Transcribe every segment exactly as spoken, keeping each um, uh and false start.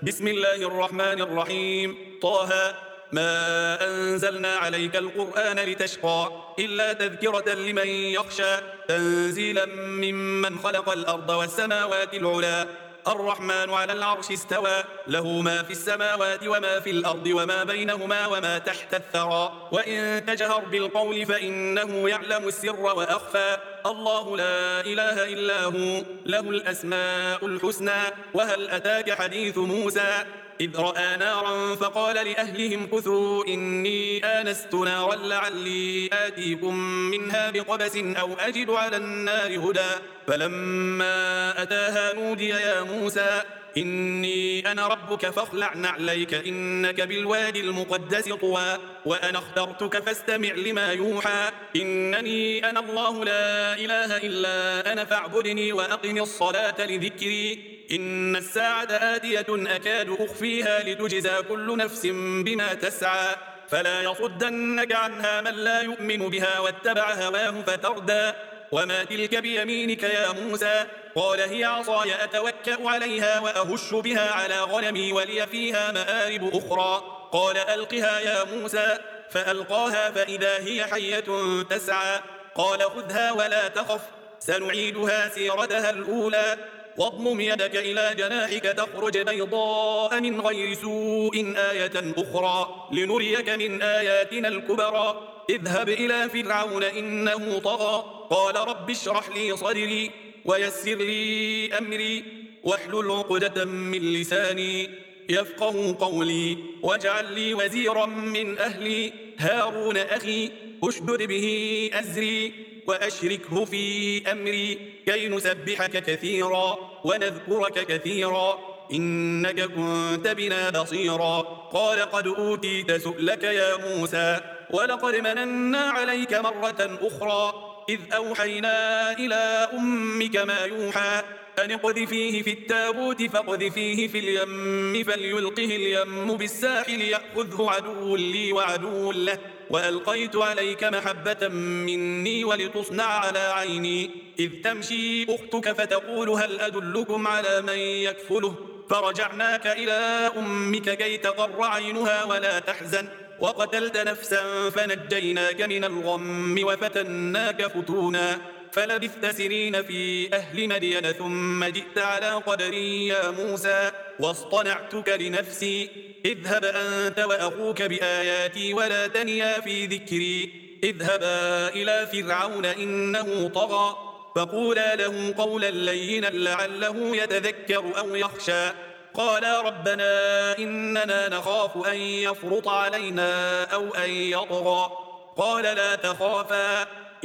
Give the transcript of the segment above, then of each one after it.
بسم الله الرحمن الرحيم. طه. ما أنزلنا عليك القرآن لتشقى إلا تذكرة لمن يخشى تنزيلا ممن خلق الأرض والسماوات العلا الرحمن على العرش استوى له ما في السماوات وما في الأرض وما بينهما وما تحت الثرى وإن تجهر بالقول فإنه يعلم السر وأخفى الله لا إله إلا هو له الأسماء الحسنى. وهل أتاك حديث موسى إذ رأى نارا فقال لأهلهم كثوا إني آنست نارا لعلي آتيكم منها بقبس أو أجد على النار هدى فلما أتاها نودي يا موسى إني أنا ربك فاخلع نعليك إنك بالوادي المقدس طوى وأنا اخترتك فاستمع لما يوحى إنني أنا الله لا إله إلا أنا فاعبدني وأقم الصلاة لذكري إن الساعة آتية أكاد أخفيها لتجزى كل نفس بما تسعى فلا يصدنك عنها من لا يؤمن بها واتبع هواه فتردى وما تلك بيمينك يا موسى قال هي عصاي أتوكأ عليها وأهش بها على غنمي ولي فيها مآرب أخرى قال ألقها يا موسى فألقاها فإذا هي حية تسعى قال خذها ولا تخف سنعيدها سيرتها الأولى واضمم يدك إلى جناحك تخرج بيضاء من غير سوء آية أخرى لنريك من آياتنا الكبرى اذهب إلى فرعون إنه طغى قال رب اشرح لي صدري ويسر لي أمري واحلل عقدة من لساني يفقه قولي واجعل لي وزيرا من أهلي هارون أخي اشدد به أزري وأشركه في أمري كي نسبحك كثيرا ونذكرك كثيرا إنك كنت بنا بصيرا قال قد أوتيت سؤلك يا موسى ولقد مننا عليك مرة أخرى إذ أوحينا إلى أمك ما يوحى أن اقذفيه في التابوت فاقذفيه في اليم فليلقه اليم بالساحل يأخذه عدو لي وعدو له وألقيت عليك محبة مني ولتصنع على عيني إذ تمشي أختك فتقول هل أدلكم على من يكفله فرجعناك إلى أمك كي تقر عينها ولا تحزن وقتلت نفسا فنجيناك من الغم وفتناك فتونا فلبثت سنين في أهل مدين ثم جئت على قدري يا موسى واصطنعتك لنفسي اذهب أنت وأخوك بآياتي ولا تنيا في ذكري اذهبا إلى فرعون إنه طغى فقولا له قولا لينا لعله يتذكر أو يخشى قالا ربنا إننا نخاف أن يفرط علينا أو أن يطغى قال لا تخافا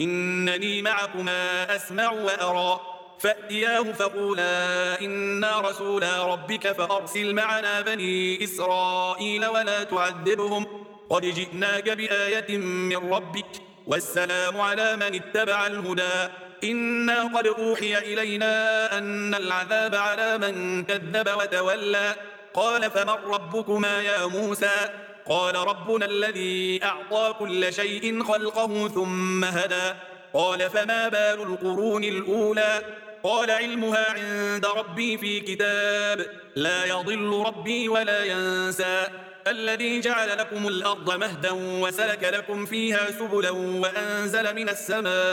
إنني معكما أسمع وأرى فأتياه فقولا إنا رسولا ربك فأرسل معنا بني إسرائيل ولا تعذبهم قد جئناك بآية من ربك والسلام على من اتبع الهدى إنا قد أوحي إلينا أن العذاب على من كذب وتولى قال فمن ربكما يا موسى قال ربنا الذي أعطى كل شيء خلقه ثم هدى قال فما بال القرون الأولى قال علمها عند ربي في كتاب لا يضل ربي ولا ينسى الذي جعل لكم الأرض مهدا وسلك لكم فيها سبلا وأنزل من السماء